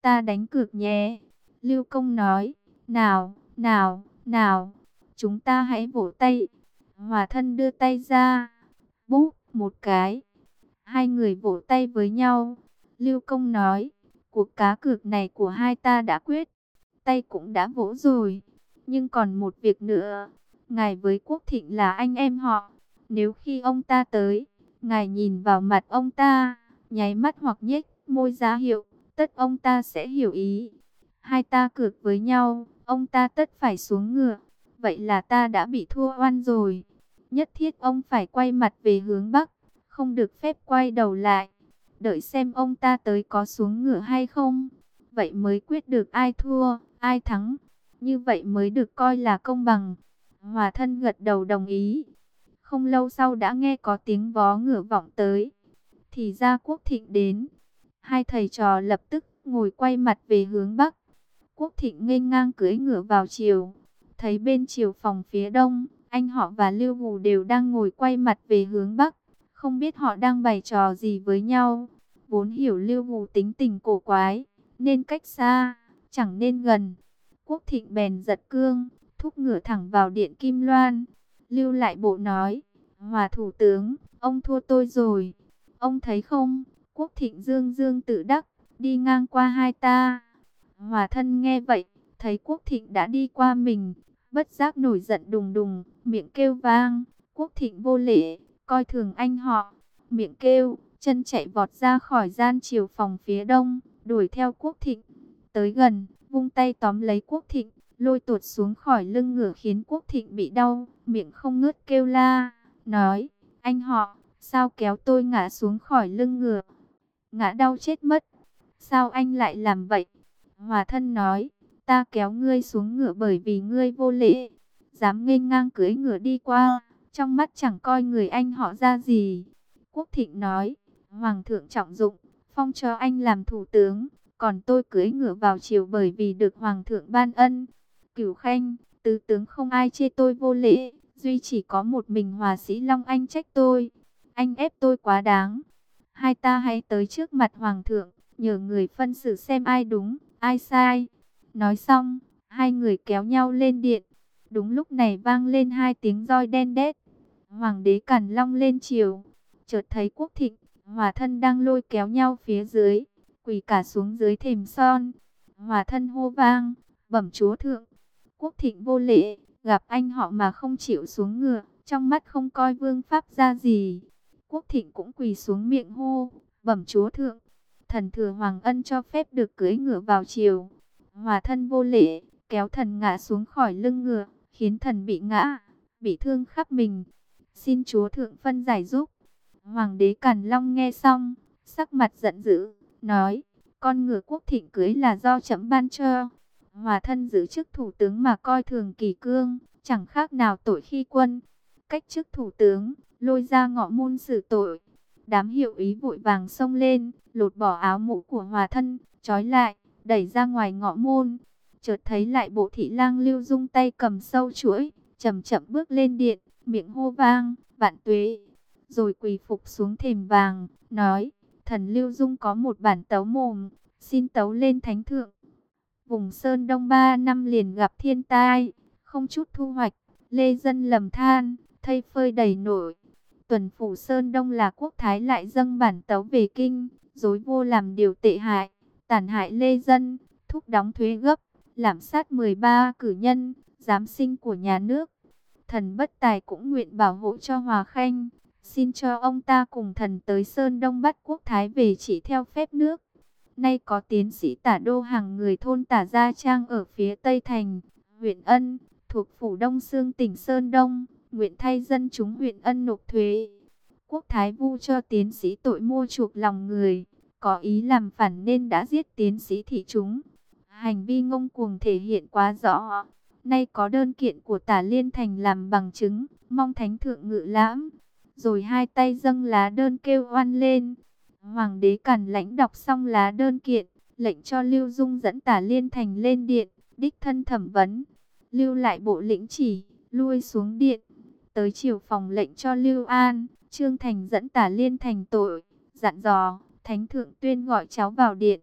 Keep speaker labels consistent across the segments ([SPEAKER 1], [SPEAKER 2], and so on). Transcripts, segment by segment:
[SPEAKER 1] Ta đánh cược nhé. Lưu Công nói, nào, nào, nào, chúng ta hãy vỗ tay. Hòa thân đưa tay ra, búp một cái. Hai người vỗ tay với nhau. Lưu Công nói, cuộc cá cược này của hai ta đã quyết. Tay cũng đã vỗ rồi. Nhưng còn một việc nữa. Ngài với Quốc Thịnh là anh em họ. Nếu khi ông ta tới, ngài nhìn vào mặt ông ta, nháy mắt hoặc nhếch môi ra hiệu, tất ông ta sẽ hiểu ý. Hai ta cược với nhau, ông ta tất phải xuống ngựa. Vậy là ta đã bị thua oan rồi. Nhất thiết ông phải quay mặt về hướng Bắc, không được phép quay đầu lại. Đợi xem ông ta tới có xuống ngựa hay không. Vậy mới quyết được ai thua, ai thắng. Như vậy mới được coi là công bằng. Hòa thân gật đầu đồng ý. Không lâu sau đã nghe có tiếng vó ngựa vọng tới. Thì ra Quốc Thịnh đến. Hai thầy trò lập tức ngồi quay mặt về hướng Bắc. Quốc Thịnh nghênh ngang cưỡi ngựa vào chiều. Thấy bên chiều phòng phía đông, anh họ và Lưu Hù đều đang ngồi quay mặt về hướng Bắc. Không biết họ đang bày trò gì với nhau. Vốn hiểu Lưu Hù tính tình cổ quái, nên cách xa, chẳng nên gần. Quốc Thịnh bèn giật cương, thúc ngựa thẳng vào điện Kim Loan. Lưu Lại Bộ nói, Hòa thủ tướng, ông thua tôi rồi. Ông thấy không, Quốc Thịnh dương dương tự đắc, đi ngang qua hai ta. Hòa thân nghe vậy, thấy Quốc Thịnh đã đi qua mình, bất giác nổi giận đùng đùng, miệng kêu vang, Quốc Thịnh vô lễ, coi thường anh họ. Miệng kêu, chân chạy vọt ra khỏi gian chiều phòng phía đông, đuổi theo Quốc Thịnh. Tới gần, vung tay tóm lấy Quốc Thịnh, lôi tuột xuống khỏi lưng ngựa khiến Quốc Thịnh bị đau, miệng không ngớt kêu la, nói, anh họ, sao kéo tôi ngã xuống khỏi lưng ngựa? Ngã đau chết mất. Sao anh lại làm vậy? Hòa thân nói, ta kéo ngươi xuống ngựa bởi vì ngươi vô lễ, dám nghênh ngang cưỡi ngựa đi qua, trong mắt chẳng coi người anh họ ra gì. Quốc Thịnh nói, Hoàng thượng trọng dụng, phong cho anh làm thủ tướng, còn tôi cưỡi ngựa vào triều bởi vì được Hoàng thượng ban ân. Cửu Khanh, tứ tướng không ai chê tôi vô lễ, duy chỉ có một mình Hòa sĩ Long Anh trách tôi. Anh ép tôi quá đáng. Hai ta hãy tới trước mặt Hoàng thượng, nhờ người phân xử xem ai đúng, ai sai. Nói xong, hai người kéo nhau lên điện. Đúng lúc này vang lên hai tiếng roi đen đét. Hoàng đế Càn Long lên triều. Chợt thấy Quốc Thịnh, Hòa thân đang lôi kéo nhau phía dưới, quỳ cả xuống dưới thềm son. Hòa thân hô vang, bẩm chúa thượng. Quốc Thịnh vô lễ, gặp anh họ mà không chịu xuống ngựa, trong mắt không coi vương pháp ra gì. Quốc Thịnh cũng quỳ xuống miệng hô, bẩm chúa thượng. Thần thừa hoàng ân cho phép được cưỡi ngựa vào triều. Hòa thân vô lễ, kéo thần ngã xuống khỏi lưng ngựa, khiến thần bị ngã, bị thương khắp mình. Xin chúa thượng phân giải giúp. Hoàng đế Càn Long nghe xong, sắc mặt giận dữ, nói, con ngựa Quốc Thịnh cưỡi là do trẫm ban cho. Hòa thân giữ chức thủ tướng mà coi thường kỷ cương, chẳng khác nào tội khi quân. Cách chức thủ tướng, lôi ra ngọ môn xử tội. Đám hiệu úy vội vàng xông lên, lột bỏ áo mũ của Hòa thân, trói lại, đẩy ra ngoài ngọ môn. Chợt thấy Lại Bộ thị lang Lưu Dung tay cầm sâu chuỗi, chậm chậm bước lên điện, miệng hô vang, vạn tuế. Rồi quỳ phục xuống thềm vàng, nói, thần Lưu Dung có một bản tấu mồm, xin tấu lên thánh thượng. Vùng Sơn Đông 3 năm liền gặp thiên tai, không chút thu hoạch, lê dân lầm than, thây phơi đầy nổi. Tuần phủ Sơn Đông là Quốc thái lại dâng bản tấu về kinh, dối vô làm điều tệ hại, tàn hại lê dân, thúc đóng thuế gấp, lạm sát 13 cử nhân, giám sinh của nhà nước. Thần bất tài cũng nguyện bảo hộ cho Hòa Khanh, xin cho ông ta cùng thần tới Sơn Đông bắt Quốc thái về trị theo phép nước. Nay có tiến sĩ Tả Đô hàng người thôn Tả Gia Trang ở phía Tây Thành, huyện Ân, thuộc phủ Đông Xương tỉnh Sơn Đông, nguyện thay dân chúng huyện Ân nộp thuế. Quốc thái vu cho tiến sĩ tội mua chuộc lòng người, có ý làm phản nên đã giết tiến sĩ thị chúng. Hành vi ngông cuồng thể hiện quá rõ. Nay có đơn kiện của Tả Liên Thành làm bằng chứng, mong thánh thượng ngự lãm. Rồi hai tay dâng lá đơn kêu oan lên. Hoàng đế Càn Lãnh đọc xong lá đơn kiện, lệnh cho Lưu Dung dẫn Tả Liên Thành lên điện, đích thân thẩm vấn. Lưu Lại Bộ lĩnh chỉ, lui xuống điện. Tới chiều phòng lệnh cho Lưu An, Trương Thành dẫn Tả Liên Thành tội, dặn dò, thánh thượng tuyên gọi cháu vào điện.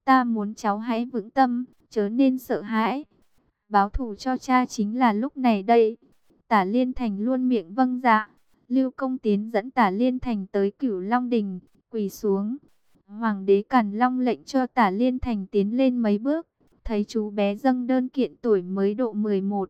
[SPEAKER 1] Ta muốn cháu hãy vững tâm, chớ nên sợ hãi. Báo thù cho cha chính là lúc này đây. Tả Liên Thành luôn miệng vâng dạ. Lưu Công Tiến dẫn Tả Liên Thành tới Cửu Long Đình, quỳ xuống. Hoàng đế Càn Long lệnh cho Tả Liên Thành tiến lên mấy bước. Thấy chú bé dâng đơn kiện tuổi mới độ 11,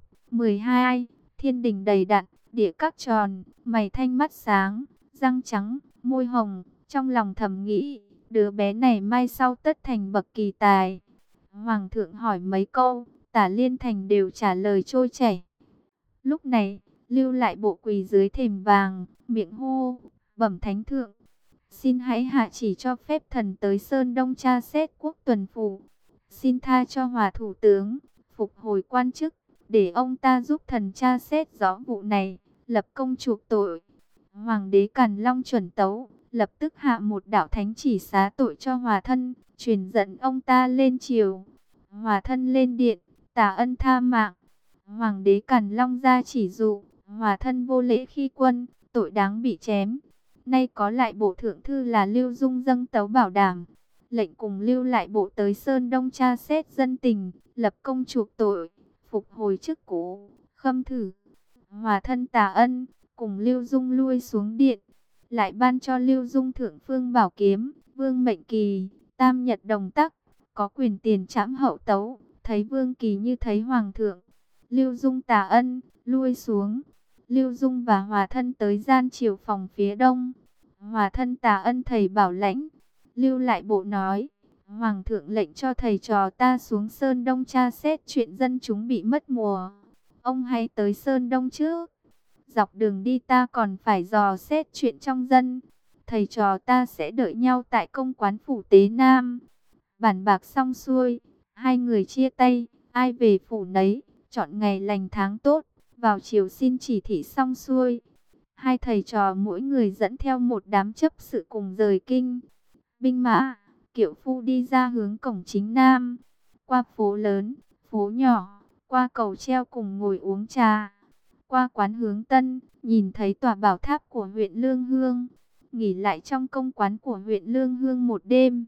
[SPEAKER 1] 12, thiên đình đầy đặn, địa các tròn, mày thanh mắt sáng, răng trắng, môi hồng, trong lòng thầm nghĩ, đứa bé này mai sau tất thành bậc kỳ tài. Hoàng thượng hỏi mấy câu, Tả Liên Thành đều trả lời trôi chảy. Lúc này, Lưu Lại Bộ quỳ dưới thềm vàng, miệng hô, bẩm thánh thượng, xin hãy hạ chỉ cho phép thần tới Sơn Đông tra xét quốc tuần phủ. Xin tha cho Hòa thủ tướng, phục hồi quan chức, để ông ta giúp thần tra xét rõ vụ này, lập công chuộc tội. Hoàng đế Càn Long chuẩn tấu, lập tức hạ một đạo thánh chỉ xá tội cho Hòa thân, truyền dẫn ông ta lên triều. Hòa thân lên điện, Tả Ân tha mạng. Hoàng đế Càn Long ra chỉ dụ, Hòa thân vô lễ khi quân, tội đáng bị chém. Nay có lại bộ thượng thư là Lưu Dung dâng tấu bảo đảm, lệnh cùng Lưu Lại Bộ tới Sơn Đông tra xét dân tình, lập công chuộc tội, phục hồi chức cũ, khâm thử. Hòa thân Tả Ân cùng Lưu Dung lui xuống điện, lại ban cho Lưu Dung thượng phương bảo kiếm, vương mệnh kỳ, tam nhật đồng tắc, có quyền tiền trảm hậu tấu, thấy vương kỳ như thấy hoàng thượng. Lưu Dung Tả Ân lui xuống, Lưu Dung và Hòa thân tới gian triều phòng phía đông. Hòa thân Tả Ân thầy bảo lãnh. Lưu Lại Bộ nói, Hoàng thượng lệnh cho thầy trò ta xuống Sơn Đông tra xét chuyện dân chúng bị mất mùa. Ông hãy tới Sơn Đông trước. Dọc đường đi ta còn phải dò xét chuyện trong dân. Thầy trò ta sẽ đợi nhau tại công quán phủ Tế Nam. Bàn bạc xong xuôi, hai người chia tay, ai về phủ nấy, chọn ngày lành tháng tốt, vào chiều xin chỉ thị xong xuôi. Hai thầy trò mỗi người dẫn theo một đám chấp sự cùng rời kinh. Binh mã, kiệu phu đi ra hướng cổng chính nam, qua phố lớn, phố nhỏ, qua cầu treo cùng ngồi uống trà, qua quán hướng Tân, nhìn thấy tòa bảo tháp của huyện Lương Hương, nghỉ lại trong công quán của huyện Lương Hương một đêm.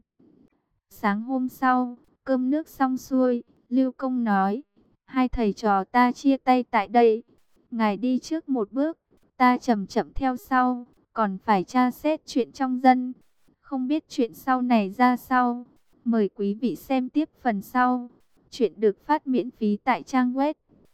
[SPEAKER 1] Sáng hôm sau, cơm nước xong xuôi, Lưu Công nói, hai thầy trò ta chia tay tại đây, ngài đi trước một bước, ta chậm chậm theo sau, còn phải tra xét chuyện trong dân. Không biết chuyện sau này ra sao. Mời quý vị xem tiếp phần sau. Chuyện được phát miễn phí tại trang web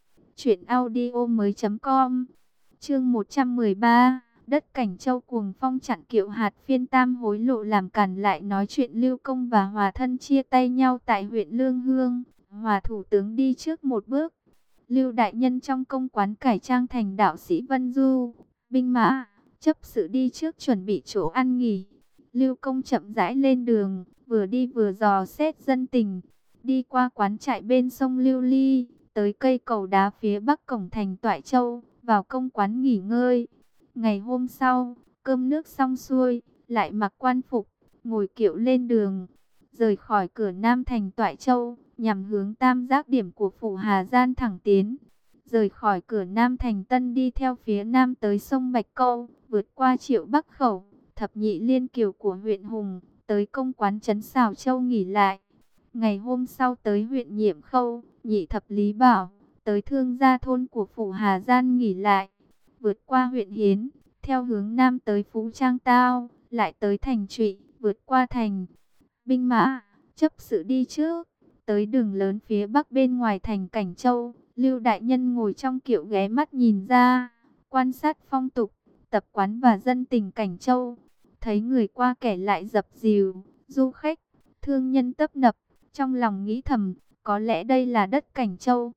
[SPEAKER 1] truyệnaudiomoi.com. Chương 113, đất Cảnh Châu cuồng phong chặn kiệu hạt phiên tam hối lộ làm cản lại nói chuyện Lưu Công và Hòa thân chia tay nhau tại huyện Lương Hương. Hòa thủ tướng đi trước một bước. Lưu đại nhân trong công quán cải trang thành đạo sĩ Vân Du, binh mã, chấp sự đi trước chuẩn bị chỗ ăn nghỉ. Lưu Công chậm rãi lên đường, vừa đi vừa dò xét dân tình, đi qua quán trại bên sông Lưu Ly, tới cây cầu đá phía bắc cổng thành Toại Châu, vào công quán nghỉ ngơi. Ngày hôm sau, cơm nước xong xuôi, lại mặc quan phục, ngồi kiệu lên đường, rời khỏi cửa Nam thành Toại Châu, nhằm hướng tam giác điểm của phủ Hà Gian thẳng tiến. Rời khỏi cửa Nam thành Tân đi theo phía nam tới sông Bạch Câu, vượt qua Triệu Bắc Khẩu, thập nhị liên kiều của huyện Hùng, tới công quán trấn Sào Châu nghỉ lại. Ngày hôm sau tới huyện Nhiệm Khâu, nhị thập Lý Bảo, tới thương gia thôn của phủ Hà Gian nghỉ lại. Vượt qua huyện Hiến, theo hướng nam tới Phú Trang Tao, lại tới thành Trụy, vượt qua thành. Binh mã, chấp sự đi trước, tới đường lớn phía bắc bên ngoài thành Cảnh Châu. Lưu đại nhân ngồi trong kiệu ghé mắt nhìn ra, quan sát phong tục, tập quán và dân tình Cảnh Châu. Thấy người qua kẻ lại dập dìu, du khách, thương nhân tấp nập, trong lòng nghĩ thầm, có lẽ đây là đất Cảnh Châu.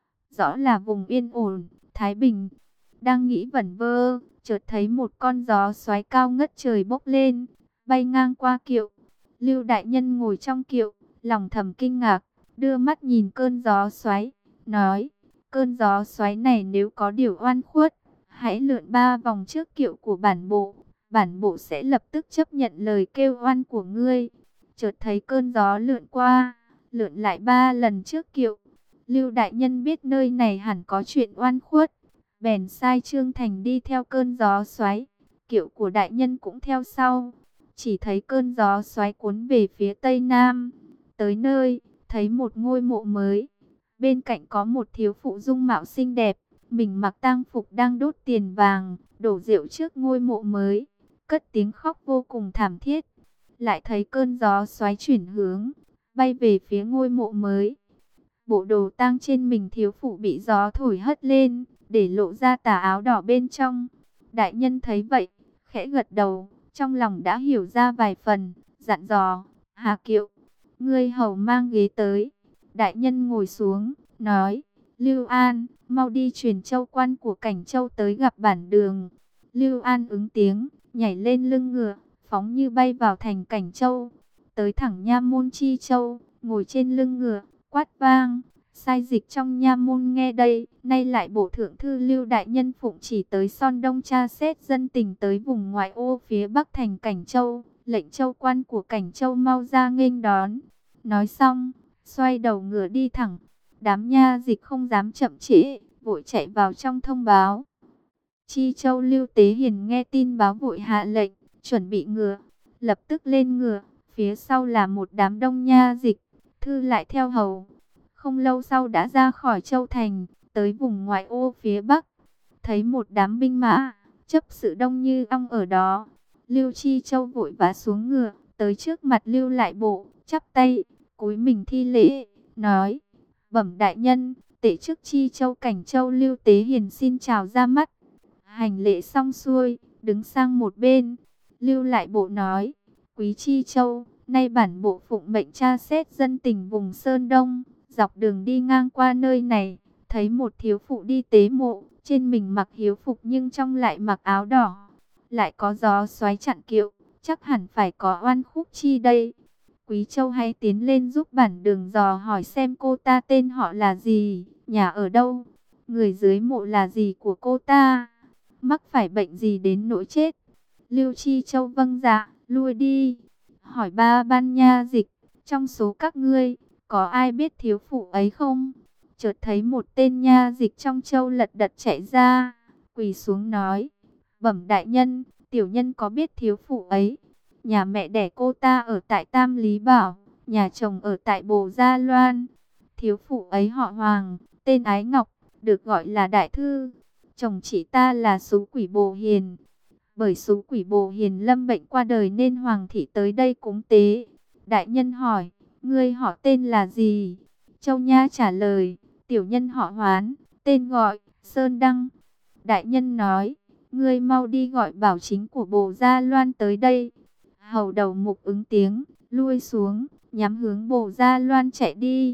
[SPEAKER 1] Rõ là vùng yên ổn, thái bình. Đang nghĩ vẩn vơ, chợt thấy một con gió xoáy cao ngất trời bốc lên, bay ngang qua kiệu. Lưu đại nhân ngồi trong kiệu, lòng thầm kinh ngạc, đưa mắt nhìn cơn gió xoáy, nói, cơn gió xoáy này nếu có điều oan khuất, hãy lượn 3 vòng trước kiệu của bản bộ sẽ lập tức chấp nhận lời kêu oan của ngươi. Chợt thấy cơn gió lượn qua, lượn lại 3 lần trước kiệu. Lưu đại nhân biết nơi này hẳn có chuyện oan khuất, bèn sai Trương Thành đi theo cơn gió xoáy, kiệu của đại nhân cũng theo sau. Chỉ thấy cơn gió xoáy cuốn về phía tây nam, tới nơi, thấy một ngôi mộ mới. Bên cạnh có một thiếu phụ dung mạo xinh đẹp, mình mặc tang phục đang đốt tiền vàng, đổ rượu trước ngôi mộ mới, cất tiếng khóc vô cùng thảm thiết. Lại thấy cơn gió xoáy chuyển hướng, bay về phía ngôi mộ mới. Bộ đồ tang trên mình thiếu phụ bị gió thổi hất lên, để lộ ra tà áo đỏ bên trong. Đại nhân thấy vậy, khẽ gật đầu, trong lòng đã hiểu ra vài phần, dặn dò, Hà Kiệu, ngươi hầu mang ghế tới. Đại nhân ngồi xuống, nói, Lưu An, mau đi truyền châu quan của Cảnh Châu tới gặp bản đường. Lưu An ứng tiếng, nhảy lên lưng ngựa, phóng như bay vào thành Cảnh Châu, tới thẳng nha môn Chi Châu, ngồi trên lưng ngựa, quát vang. Sai dịch trong nha môn nghe đây, nay lại bổ thượng thư Lưu đại nhân phụng chỉ tới Son Đông tra xét dân tình tới vùng ngoại ô phía bắc thành Cảnh Châu, lệnh châu quan của Cảnh Châu mau ra nghênh đón. Nói xong, xoay đầu ngựa đi thẳng. Đám nha dịch không dám chậm trễ, vội chạy vào trong thông báo. Chi Châu Lưu Tế Hiền nghe tin báo vội hạ lệnh, chuẩn bị ngựa, lập tức lên ngựa, phía sau là một đám đông nha dịch, thư lại theo hầu. Không lâu sau đã ra khỏi Châu Thành, tới vùng ngoại ô phía Bắc. Thấy một đám binh mã, chấp sự đông như ong ở đó. Lưu Chi Châu vội vã xuống ngựa, tới trước mặt Lưu Lại Bộ, chắp tay, cúi mình thi lễ, nói, bẩm đại nhân, tể chức Chi Châu Cảnh Châu Lưu Tế Hiền xin chào ra mắt. Hành lễ xong xuôi, đứng sang một bên. Lưu Lại Bộ nói, quý Chi Châu, nay bản bộ phụng mệnh tra xét dân tình vùng Sơn Đông. Dọc đường đi ngang qua nơi này, thấy một thiếu phụ đi tế mộ, trên mình mặc hiếu phục nhưng trong lại mặc áo đỏ. Lại có gió xoáy chặn kiệu, chắc hẳn phải có oan khúc chi đây. Quý Châu hãy tiến lên giúp bản đường dò hỏi xem cô ta tên họ là gì, nhà ở đâu, người dưới mộ là gì của cô ta, mắc phải bệnh gì đến nỗi chết. Lưu Chi Châu vâng dạ, lui đi. Hỏi ba ban nha dịch, trong số các ngươi, có ai biết thiếu phụ ấy không? Chợt thấy một tên nha dịch trong châu lật đật chạy ra, quỳ xuống nói, bẩm đại nhân, tiểu nhân có biết thiếu phụ ấy. Nhà mẹ đẻ cô ta ở tại Tam Lý Bảo, nhà chồng ở tại Bồ Gia Loan. Thiếu phụ ấy họ Hoàng, tên Ái Ngọc, được gọi là Đại Thư. Chồng chị ta là xú quỷ Bồ Hiền. Bởi xú quỷ Bồ Hiền lâm bệnh qua đời nên Hoàng thị tới đây cúng tế. Đại nhân hỏi, ngươi họ tên là gì? Châu Nha trả lời, tiểu nhân họ Hoán, tên gọi Sơn Đăng. Đại nhân nói, ngươi mau đi gọi bảo chính của Bồ Gia Loan tới đây. Hầu đầu mục ứng tiếng, lui xuống, nhắm hướng Bồ Gia Loan chạy đi.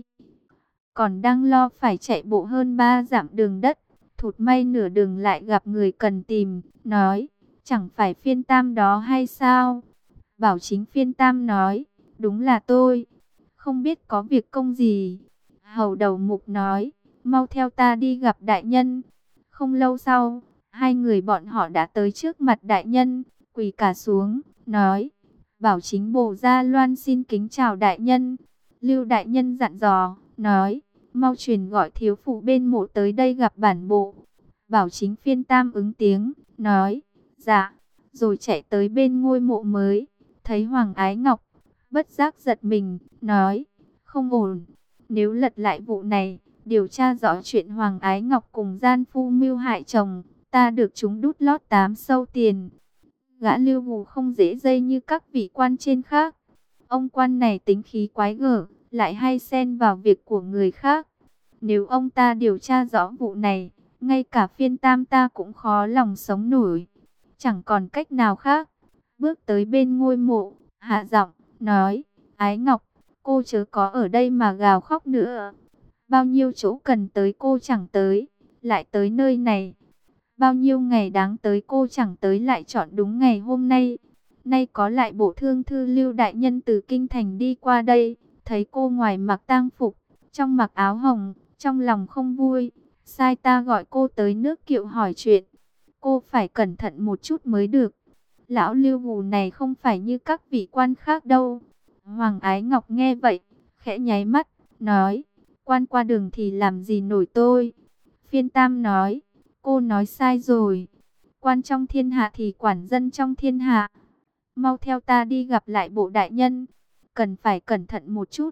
[SPEAKER 1] Còn đang lo phải chạy bộ hơn 3 dặm đường đất, thụt may nửa đường lại gặp người cần tìm, nói, chẳng phải Phiên Tam đó hay sao? Bảo chính Phiên Tam nói, đúng là tôi, không biết có việc công gì. Hầu đầu mục nói, mau theo ta đi gặp đại nhân. Không lâu sau, hai người bọn họ đã tới trước mặt đại nhân, quỳ cả xuống, nói, bảo chính Bồ Gia Loan xin kính chào đại nhân. Lưu đại nhân dặn dò, nói, mau truyền gọi thiếu phụ bên mộ tới đây gặp bản bộ. Bảo chính Phiên Tam ứng tiếng, nói, dạ, rồi chạy tới bên ngôi mộ mới, thấy Hoàng Ái Ngọc, bất giác giật mình, nói, không ổn, nếu lật lại vụ này, điều tra rõ chuyện Hoàng Ái Ngọc cùng gian phu mưu hại chồng, ta được chúng đút lót 8 sâu tiền. Gã Lưu Gù không dễ dây như các vị quan trên khác. Ông quan này tính khí quái gở, lại hay xen vào việc của người khác. Nếu ông ta điều tra rõ vụ này, ngay cả Phiên Tam ta cũng khó lòng sống nổi. Chẳng còn cách nào khác. Bước tới bên ngôi mộ, hạ giọng, nói, Ái Ngọc, cô chớ có ở đây mà gào khóc nữa. Bao nhiêu chỗ cần tới cô chẳng tới, lại tới nơi này. Bao nhiêu ngày đáng tới cô chẳng tới lại chọn đúng ngày hôm nay. Nay có lại bộ thương thư Lưu đại nhân từ kinh thành đi qua đây, thấy cô ngoài mặc tang phục, trong mặc áo hồng, trong lòng không vui, sai ta gọi cô tới nước Kiệu hỏi chuyện. Cô phải cẩn thận một chút mới được. Lão Lưu Gù này không phải như các vị quan khác đâu. Hoàng Ái Ngọc nghe vậy, khẽ nháy mắt, nói, quan qua đường thì làm gì nổi tôi. Phiên Tam nói, cô nói sai rồi. Quan trong thiên hạ thì quản dân trong thiên hạ. Mau theo ta đi gặp lại bộ đại nhân. Cần phải cẩn thận một chút.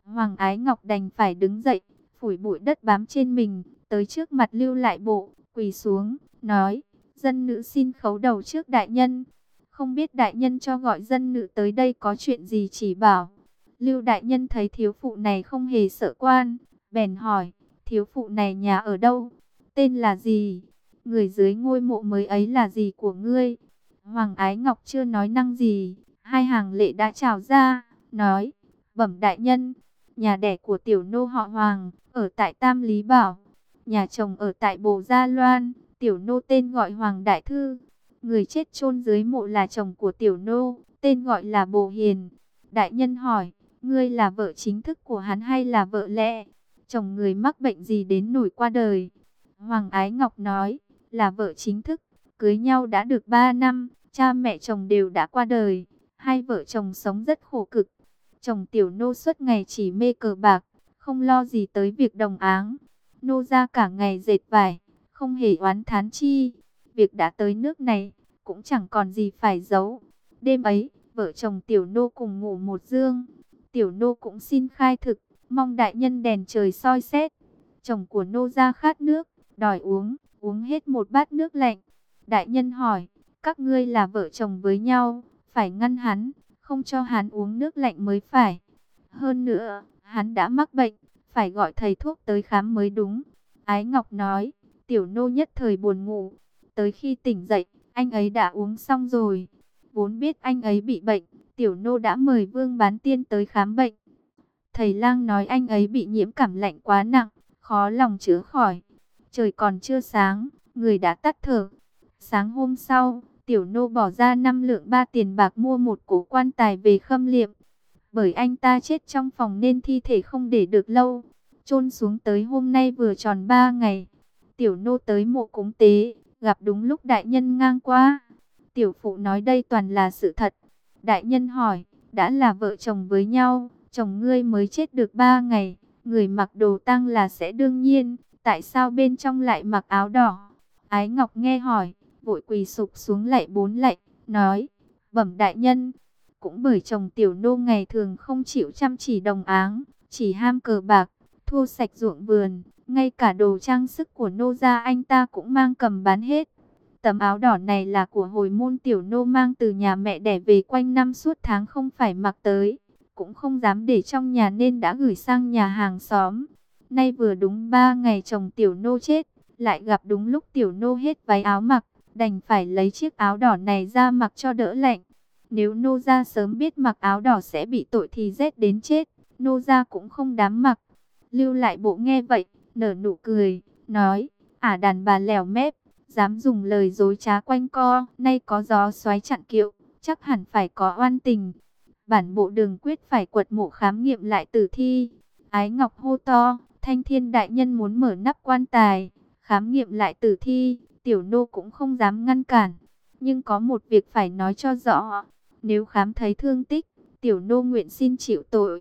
[SPEAKER 1] Hoàng Ái Ngọc đành phải đứng dậy, phủi bụi đất bám trên mình, tới trước mặt Lưu Lại Bộ, quỳ xuống, nói, dân nữ xin khấu đầu trước đại nhân. Không biết đại nhân cho gọi dân nữ tới đây có chuyện gì chỉ bảo. Lưu đại nhân thấy thiếu phụ này không hề sợ quan, bèn hỏi, thiếu phụ này nhà ở đâu? Tên là gì? Người dưới ngôi mộ mới ấy là gì của ngươi? Hoàng Ái Ngọc chưa nói năng gì, hai hàng lệ đã trào ra, nói, bẩm đại nhân, nhà đẻ của tiểu nô họ Hoàng, ở tại Tam Lý Bảo, nhà chồng ở tại Bồ Gia Loan, tiểu nô tên gọi Hoàng Đại Thư. Người chết chôn dưới mộ là chồng của tiểu nô, tên gọi là Bồ Hiền. Đại nhân hỏi, ngươi là vợ chính thức của hắn hay là vợ lẽ? Chồng người mắc bệnh gì đến nổi qua đời? Hoàng Ái Ngọc nói, là vợ chính thức, cưới nhau đã được 3 năm, cha mẹ chồng đều đã qua đời. Hai vợ chồng sống rất khổ cực. Chồng tiểu nô suốt ngày chỉ mê cờ bạc, không lo gì tới việc đồng áng. Nô ra cả ngày dệt vải, không hề oán thán chi. Việc đã tới nước này, cũng chẳng còn gì phải giấu. Đêm ấy, vợ chồng tiểu nô cùng ngủ một giường. Tiểu nô cũng xin khai thực, mong đại nhân đèn trời soi xét. Chồng của nô ra khát nước, đòi uống hết một bát nước lạnh. Đại nhân hỏi, các ngươi là vợ chồng với nhau, phải ngăn hắn, không cho hắn uống nước lạnh mới phải. Hơn nữa, hắn đã mắc bệnh, phải gọi thầy thuốc tới khám mới đúng. Ái Ngọc nói, tiểu nô nhất thời buồn ngủ. Tới khi tỉnh dậy, anh ấy đã uống xong rồi. Vốn biết anh ấy bị bệnh, tiểu nô đã mời Vương Bán Tiên tới khám bệnh. Thầy lang nói anh ấy bị nhiễm cảm lạnh quá nặng, khó lòng chữa khỏi. Trời còn chưa sáng, người đã tắt thở. Sáng hôm sau, tiểu nô bỏ ra 5 lượng 3 tiền bạc mua một cổ quan tài về khâm liệm. Bởi anh ta chết trong phòng nên thi thể không để được lâu. Chôn xuống tới hôm nay vừa tròn 3 ngày. Tiểu nô tới mộ cúng tế, gặp đúng lúc đại nhân ngang qua. Tiểu phụ nói đây toàn là sự thật. Đại nhân hỏi, đã là vợ chồng với nhau, chồng ngươi mới chết được 3 ngày, người mặc đồ tang là sẽ đương nhiên, tại sao bên trong lại mặc áo đỏ? Ái Ngọc nghe hỏi, vội quỳ sụp xuống lạy 4 lạy, nói, bẩm đại nhân, cũng bởi chồng tiểu nô ngày thường không chịu chăm chỉ đồng áng, chỉ ham cờ bạc, thua sạch ruộng vườn, ngay cả đồ trang sức của nô gia anh ta cũng mang cầm bán hết. Tấm áo đỏ này là của hồi môn tiểu nô mang từ nhà mẹ đẻ về quanh năm suốt tháng không phải mặc tới, cũng không dám để trong nhà nên đã gửi sang nhà hàng xóm. Nay vừa đúng 3 ngày chồng tiểu nô chết, lại gặp đúng lúc tiểu nô hết váy áo mặc, đành phải lấy chiếc áo đỏ này ra mặc cho đỡ lạnh. Nếu nô gia sớm biết mặc áo đỏ sẽ bị tội thì rét đến chết, nô gia cũng không dám mặc. Lưu Lại Bộ nghe vậy, nở nụ cười, nói, đàn bà lèo mép, dám dùng lời dối trá quanh co, nay có gió xoáy chặn kiệu, chắc hẳn phải có oan tình. Bản bộ đường quyết phải quật mộ khám nghiệm lại tử thi. Ái Ngọc hô to, Thanh Thiên đại nhân muốn mở nắp quan tài, khám nghiệm lại tử thi, tiểu nô cũng không dám ngăn cản. Nhưng có một việc phải nói cho rõ, nếu khám thấy thương tích, tiểu nô nguyện xin chịu tội.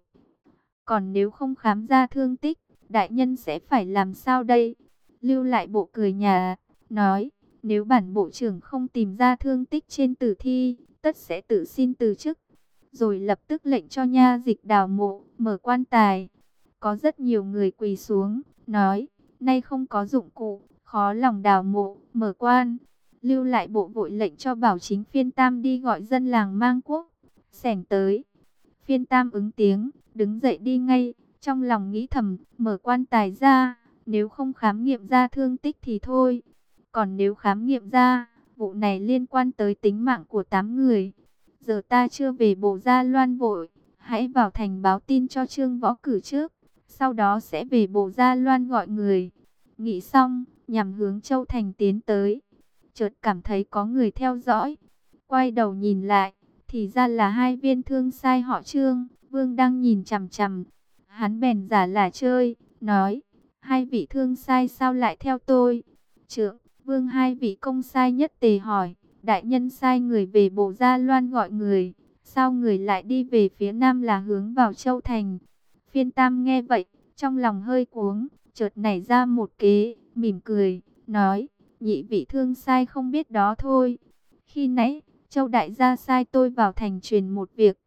[SPEAKER 1] Còn nếu không khám ra thương tích, đại nhân sẽ phải làm sao đây? Lưu Lại Bộ cười nhà, nói, nếu bản bộ trưởng không tìm ra thương tích trên tử thi, tất sẽ tự xin từ chức. Rồi lập tức lệnh cho nha dịch đào mộ, mở quan tài. Có rất nhiều người quỳ xuống, nói, nay không có dụng cụ, khó lòng đào mộ, mở quan. Lưu Lại Bộ vội lệnh cho Bảo Chính Phiên Tam đi gọi dân làng mang cuốc, xẻng tới. Phiên Tam ứng tiếng, đứng dậy đi ngay, trong lòng nghĩ thầm, mở quan tài ra, nếu không khám nghiệm ra thương tích thì thôi. Còn nếu khám nghiệm ra, vụ này liên quan tới tính mạng của 8 người. Giờ ta chưa về Bồ Gia Loan vội, hãy vào thành báo tin cho Trương Võ Cử trước, sau đó sẽ về Bồ Gia Loan gọi người. Nghĩ xong, nhằm hướng Châu Thành tiến tới. Chợt cảm thấy có người theo dõi, quay đầu nhìn lại, thì ra là hai viên thương sai họ Trương, Vương đang nhìn chằm chằm. Hắn bèn giả là chơi, nói, hai vị thương sai sao lại theo tôi? Trượng, Vương hai vị công sai nhất tề hỏi, đại nhân sai người về Bồ Gia Loan gọi người, sao người lại đi về phía nam là hướng vào Châu Thành? Phiên Tam nghe vậy, trong lòng hơi cuống, chợt nảy ra một kế, mỉm cười, nói, nhị vị thương sai không biết đó thôi. Khi nãy, Châu đại gia sai tôi vào thành truyền một việc,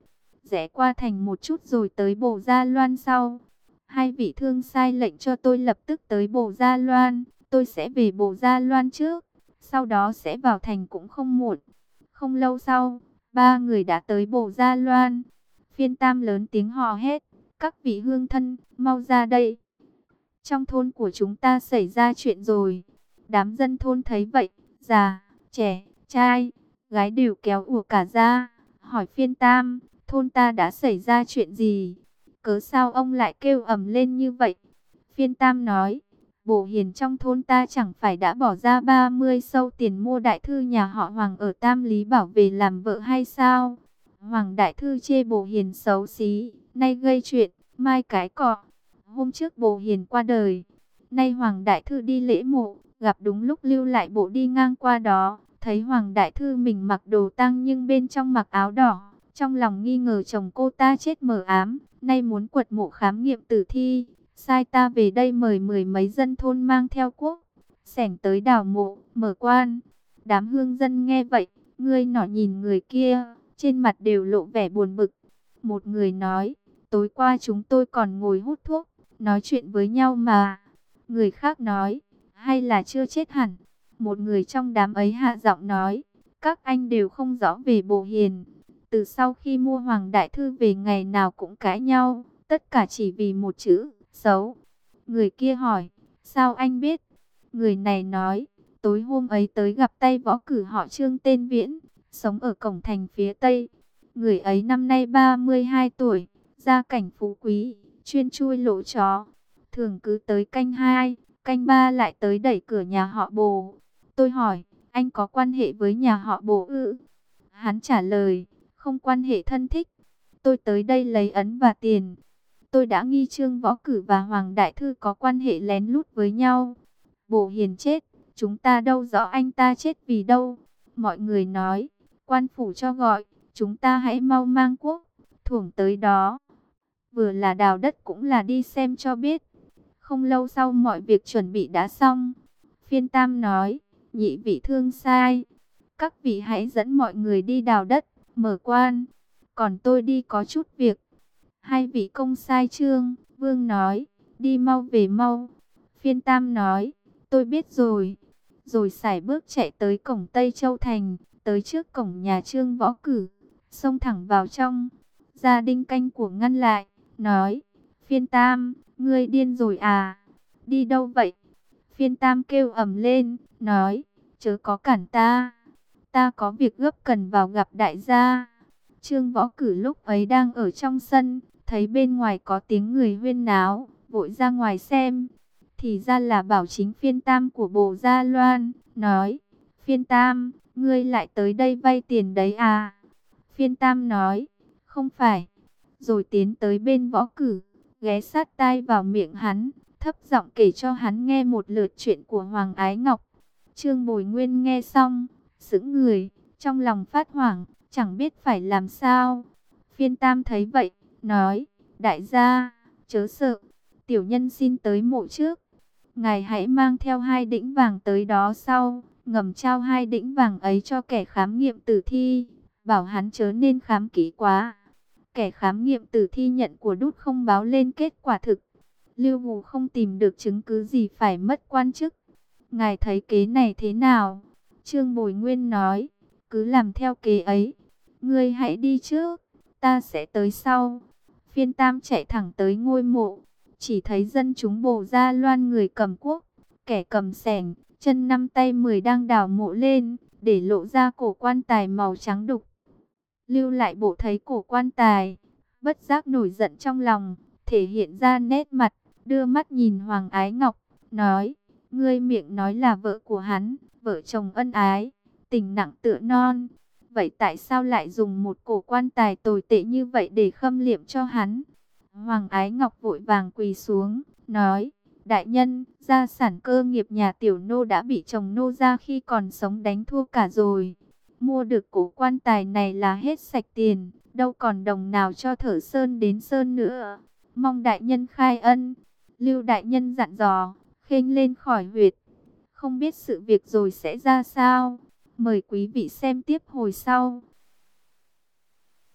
[SPEAKER 1] rẽ qua thành một chút rồi tới Bồ Gia Loan sau. Hai vị thương sai lệnh cho tôi lập tức tới Bồ Gia Loan, tôi sẽ về Bồ Gia Loan trước, sau đó sẽ vào thành cũng không muộn. Không lâu sau, ba người đã tới Bồ Gia Loan. Phiên Tam lớn tiếng hò hét, các vị hương thân, mau ra đây. Trong thôn của chúng ta xảy ra chuyện rồi. Đám dân thôn thấy vậy, già, trẻ, trai, gái đều kéo ùa cả ra, hỏi Phiên Tam, thôn ta đã xảy ra chuyện gì? Cớ sao ông lại kêu ầm lên như vậy? Phiên Tam nói, Bổ Hiền trong thôn ta chẳng phải đã bỏ ra 30 sâu tiền mua đại thư nhà họ Hoàng ở Tam Lý Bảo về làm vợ hay sao? Hoàng đại thư chê Bổ Hiền xấu xí, nay gây chuyện, mai cái cọ. Hôm trước Bổ Hiền qua đời, nay Hoàng đại thư đi lễ mộ, gặp đúng lúc Lưu Lại Bộ đi ngang qua đó, thấy Hoàng đại thư mình mặc đồ tang nhưng bên trong mặc áo đỏ, trong lòng nghi ngờ chồng cô ta chết mờ ám, nay muốn quật mộ khám nghiệm tử thi, sai ta về đây mời mười mấy dân thôn mang theo cuốc, xẻng tới đào mộ, mở quan. Đám hương dân nghe vậy, ngươi nọ nhìn người kia, trên mặt đều lộ vẻ buồn bực. Một người nói, tối qua chúng tôi còn ngồi hút thuốc, nói chuyện với nhau mà. Người khác nói, hay là chưa chết hẳn. Một người trong đám ấy hạ giọng nói, các anh đều không rõ về Bổ Hiền. Từ sau khi mua Hoàng đại thư về ngày nào cũng cãi nhau, tất cả chỉ vì một chữ, xấu. Người kia hỏi, sao anh biết? Người này nói, tối hôm ấy tới gặp tay võ cử họ Trương tên Viễn, sống ở cổng thành phía Tây. Người ấy năm nay 32 tuổi, gia cảnh phú quý, chuyên chui lỗ chó. Thường cứ tới canh 2, canh 3 lại tới đẩy cửa nhà họ Bồ. Tôi hỏi, anh có quan hệ với nhà họ Bồ ư? Hắn trả lời, không quan hệ thân thích. Tôi tới đây lấy ấn và tiền. Tôi đã nghi Trương Võ Cử và Hoàng Đại Thư có quan hệ lén lút với nhau. Bổ Hiền chết, chúng ta đâu rõ anh ta chết vì đâu. Mọi người nói, quan phủ cho gọi, chúng ta hãy mau mang quốc, thưởng tới đó. Vừa là đào đất cũng là đi xem cho biết. Không lâu sau mọi việc chuẩn bị đã xong. Phiên Tam nói, nhị vị thương sai. Các vị hãy dẫn mọi người đi đào đất, mở quan. Còn tôi đi có chút việc. Hai vị công sai Trương, Vương nói, đi mau về mau. Phiên Tam nói, tôi biết rồi. Rồi sải bước chạy tới cổng Tây Châu Thành, tới trước cổng nhà Trương Võ Cử, xông thẳng vào trong. Gia đình canh của ngăn lại, nói, Phiên Tam, ngươi điên rồi à? Đi đâu vậy? Phiên Tam kêu ầm lên, nói, chớ có cản ta. Ta có việc gấp cần vào gặp đại gia. Trương Võ Cử lúc ấy đang ở trong sân, thấy bên ngoài có tiếng người huyên náo, vội ra ngoài xem. Thì ra là Bảo Chính Phiên Tam của Bồ Gia Loan, nói, Phiên Tam, ngươi lại tới đây vay tiền đấy à? Phiên Tam nói, không phải. Rồi tiến tới bên Võ Cử, ghé sát tai vào miệng hắn, thấp giọng kể cho hắn nghe một lượt chuyện của Hoàng Ái Ngọc. Trương Bồi Nguyên nghe xong, sững người, trong lòng phát hoảng, chẳng biết phải làm sao. Phiên Tam thấy vậy, nói, đại gia, chớ sợ, tiểu nhân xin tới mộ trước. Ngài hãy mang theo 2 đĩnh vàng tới đó sau, ngầm trao 2 đĩnh vàng ấy cho kẻ khám nghiệm tử thi, bảo hắn chớ nên khám kỹ quá. Kẻ khám nghiệm tử thi nhận của đút không báo lên kết quả thực. Lưu Hù không tìm được chứng cứ gì phải mất quan chức. Ngài thấy kế này thế nào? Trương Bồi Nguyên nói, cứ làm theo kế ấy. Ngươi hãy đi trước, ta sẽ tới sau. Phiên Tam chạy thẳng tới ngôi mộ. Chỉ thấy dân chúng Bồ Gia Loan, người cầm cuốc, kẻ cầm xẻng, chân 5 tay 10 đang đào mộ lên, để lộ ra cổ quan tài màu trắng đục. Lưu Lại Bộ thấy cổ quan tài, bất giác nổi giận trong lòng, thể hiện ra nét mặt, đưa mắt nhìn Hoàng Ái Ngọc, nói, ngươi miệng nói là vợ của hắn, vợ chồng ân ái, tình nặng tựa non. Vậy tại sao lại dùng một cổ quan tài tồi tệ như vậy để khâm liệm cho hắn? Hoàng Ái Ngọc vội vàng quỳ xuống, nói, đại nhân, gia sản cơ nghiệp nhà tiểu nô đã bị chồng nô ra khi còn sống đánh thua cả rồi. Mua được cổ quan tài này là hết sạch tiền, đâu còn đồng nào cho Thở Sơn đến Sơn nữa. Mong đại nhân khai ân. Lưu đại nhân dặn dò, khênh lên khỏi huyệt. Không biết sự việc rồi sẽ ra sao? Mời quý vị xem tiếp hồi sau.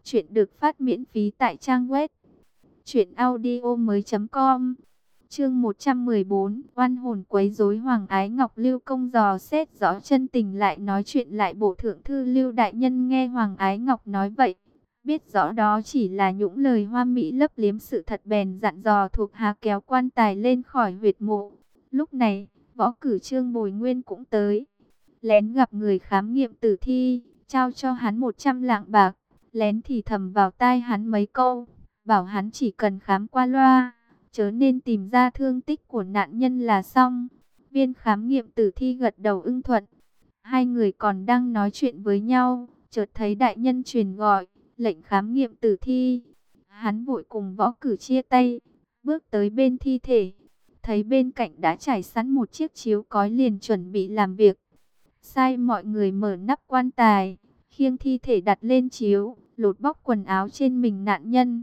[SPEAKER 1] Chuyện được phát miễn phí tại trang web truyệnaudiomoi.com. Chương 114, oan hồn quấy rối. Hoàng Ái Ngọc Lưu Công dò xét rõ chân tình lại nói chuyện lại bộ thượng thư Lưu đại nhân nghe Hoàng Ái Ngọc nói vậy, biết rõ đó chỉ là những lời hoa mỹ lấp liếm sự thật, bèn dặn dò thuộc hạ kéo quan tài lên khỏi huyệt mộ. Lúc này, Võ Cử Trương Bồi Nguyên cũng tới, lén gặp người khám nghiệm tử thi, trao cho hắn 100 lạng bạc, lén thì thầm vào tai hắn mấy câu, bảo hắn chỉ cần khám qua loa, chớ nên tìm ra thương tích của nạn nhân là xong. Viên khám nghiệm tử thi gật đầu ưng thuận. Hai người còn đang nói chuyện với nhau, chợt thấy đại nhân truyền gọi, lệnh khám nghiệm tử thi. Hắn vội cùng Võ Cử chia tay, bước tới bên thi thể, thấy bên cạnh đã trải sẵn một chiếc chiếu cói, liền chuẩn bị làm việc. Sai mọi người mở nắp quan tài, khiêng thi thể đặt lên chiếu, lột bóc quần áo trên mình nạn nhân.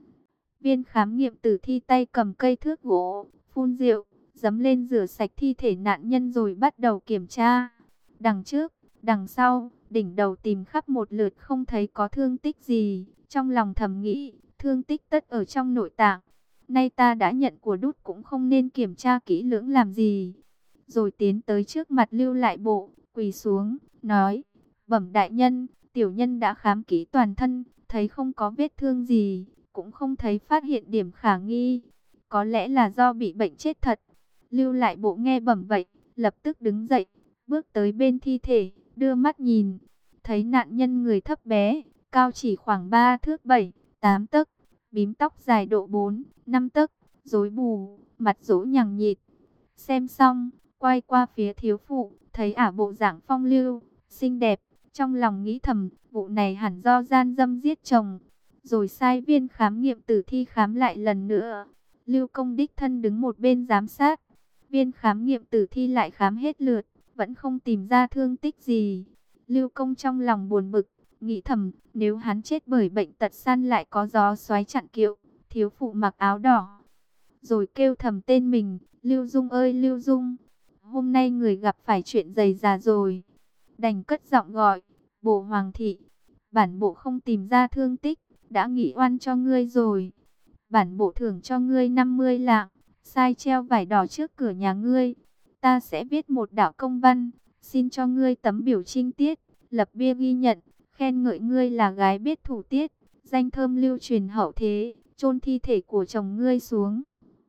[SPEAKER 1] Viên khám nghiệm tử thi tay cầm cây thước gỗ, phun rượu, dấm lên rửa sạch thi thể nạn nhân rồi bắt đầu kiểm tra. Đằng trước, đằng sau, đỉnh đầu tìm khắp một lượt không thấy có thương tích gì. Trong lòng thầm nghĩ, thương tích tất ở trong nội tạng. Nay ta đã nhận của đút cũng không nên kiểm tra kỹ lưỡng làm gì. Rồi tiến tới trước mặt Lưu Lại Bộ, quỳ xuống, nói: Bẩm đại nhân, tiểu nhân đã khám kỹ toàn thân, thấy không có vết thương gì, cũng không thấy phát hiện điểm khả nghi. Có lẽ là do bị bệnh chết thật. Lưu Lại Bộ nghe bẩm vậy, lập tức đứng dậy, bước tới bên thi thể, đưa mắt nhìn, thấy nạn nhân người thấp bé, cao chỉ khoảng 3 thước 7, 8 tấc, bím tóc dài độ 4, 5 tấc, rối bù, mặt rỗ nhằng nhịt. Xem xong, quay qua phía thiếu phụ, thấy ả bộ dạng phong lưu, xinh đẹp, trong lòng nghĩ thầm, vụ này hẳn do gian dâm giết chồng. Rồi sai viên khám nghiệm tử thi khám lại lần nữa. Lưu Công đích thân đứng một bên giám sát. Viên khám nghiệm tử thi lại khám hết lượt, vẫn không tìm ra thương tích gì. Lưu Công trong lòng buồn bực, nghĩ thầm, nếu hắn chết bởi bệnh tật săn lại có gió xoáy chặn kiệu. Thiếu phụ mặc áo đỏ, rồi kêu thầm tên mình, Lưu Dung ơi Lưu Dung, hôm nay người gặp phải chuyện dày dà rồi. Đành cất giọng gọi, bổ hoàng thị, bản bộ không tìm ra thương tích, đã nghị oan cho ngươi rồi. Bản bộ thưởng cho ngươi 50 lạng, sai treo vải đỏ trước cửa nhà ngươi. Ta sẽ viết một đạo công văn, xin cho ngươi tấm biểu trinh tiết, lập bia ghi nhận, khen ngợi ngươi là gái biết thủ tiết, danh thơm lưu truyền hậu thế, chôn thi thể của chồng ngươi xuống,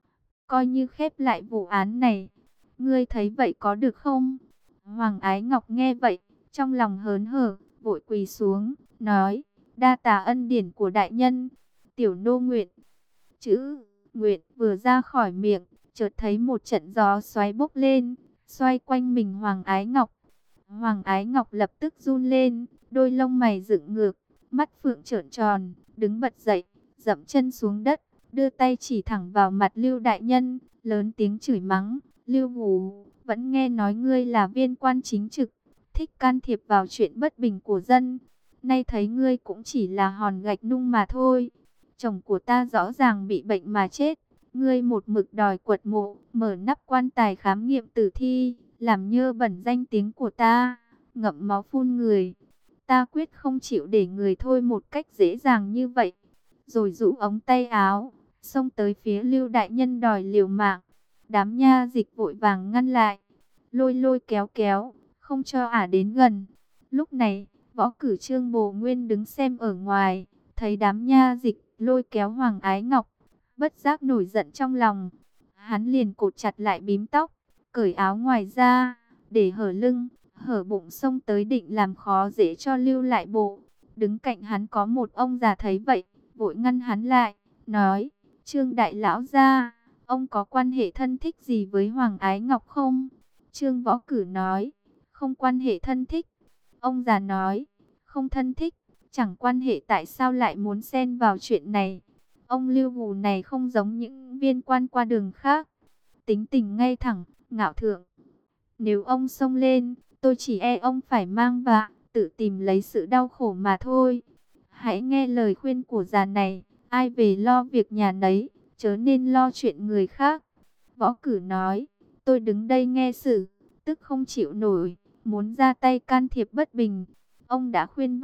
[SPEAKER 1] coi như khép lại vụ án này. Ngươi thấy vậy có được không? Hoàng Ái Ngọc nghe vậy, trong lòng hớn hở, vội quỳ xuống, nói: đa tạ ân điển của đại nhân, tiểu nô nguyện. Chữ nguyện vừa ra khỏi miệng, chợt thấy một trận gió xoáy bốc lên, xoay quanh mình Hoàng Ái Ngọc. Hoàng Ái Ngọc lập tức run lên, đôi lông mày dựng ngược, mắt phượng trợn tròn, đứng bật dậy, dậm chân xuống đất, đưa tay chỉ thẳng vào mặt Lưu đại nhân, lớn tiếng chửi mắng: Lưu Ngủ, vẫn nghe nói ngươi là viên quan chính trực, thích can thiệp vào chuyện bất bình của dân. Nay thấy ngươi cũng chỉ là hòn gạch nung mà thôi. Chồng của ta rõ ràng bị bệnh mà chết, ngươi một mực đòi quật mộ, mở nắp quan tài khám nghiệm tử thi, làm nhơ bẩn danh tiếng của ta, ngậm máu phun người. Ta quyết không chịu để người thôi một cách dễ dàng như vậy. Rồi rũ ống tay áo, xông tới phía Lưu đại nhân đòi liều mạng. Đám nha dịch vội vàng ngăn lại, lôi lôi kéo kéo, không cho ả đến gần. Lúc này, Võ Cử Trương Bồ Nguyên đứng xem ở ngoài, thấy đám nha dịch lôi kéo Hoàng Ái Ngọc, bất giác nổi giận trong lòng. Hắn liền cột chặt lại bím tóc, cởi áo ngoài ra, để hở lưng, hở bụng, xông tới định làm khó dễ cho Lưu Lại Bộ. Đứng cạnh hắn có một ông già thấy vậy, vội ngăn hắn lại, nói: Trương đại lão gia, ông có quan hệ thân thích gì với Hoàng Ái Ngọc không? Trương Võ Cử nói: không quan hệ thân thích. Ông già nói: không thân thích, chẳng quan hệ tại sao lại muốn xen vào chuyện này? Ông Lưu Gù này không giống những viên quan qua đường khác, tính tình ngay thẳng, ngạo thượng. Nếu ông xông lên, tôi chỉ e ông phải mang vạ, tự tìm lấy sự đau khổ mà thôi. Hãy nghe lời khuyên của già này, ai về lo việc nhà nấy, chớ nên lo chuyện người khác. Võ Cử nói: tôi đứng đây nghe xử, tức không chịu nổi, muốn ra tay can thiệp bất bình. Ông đã khuyên vậy,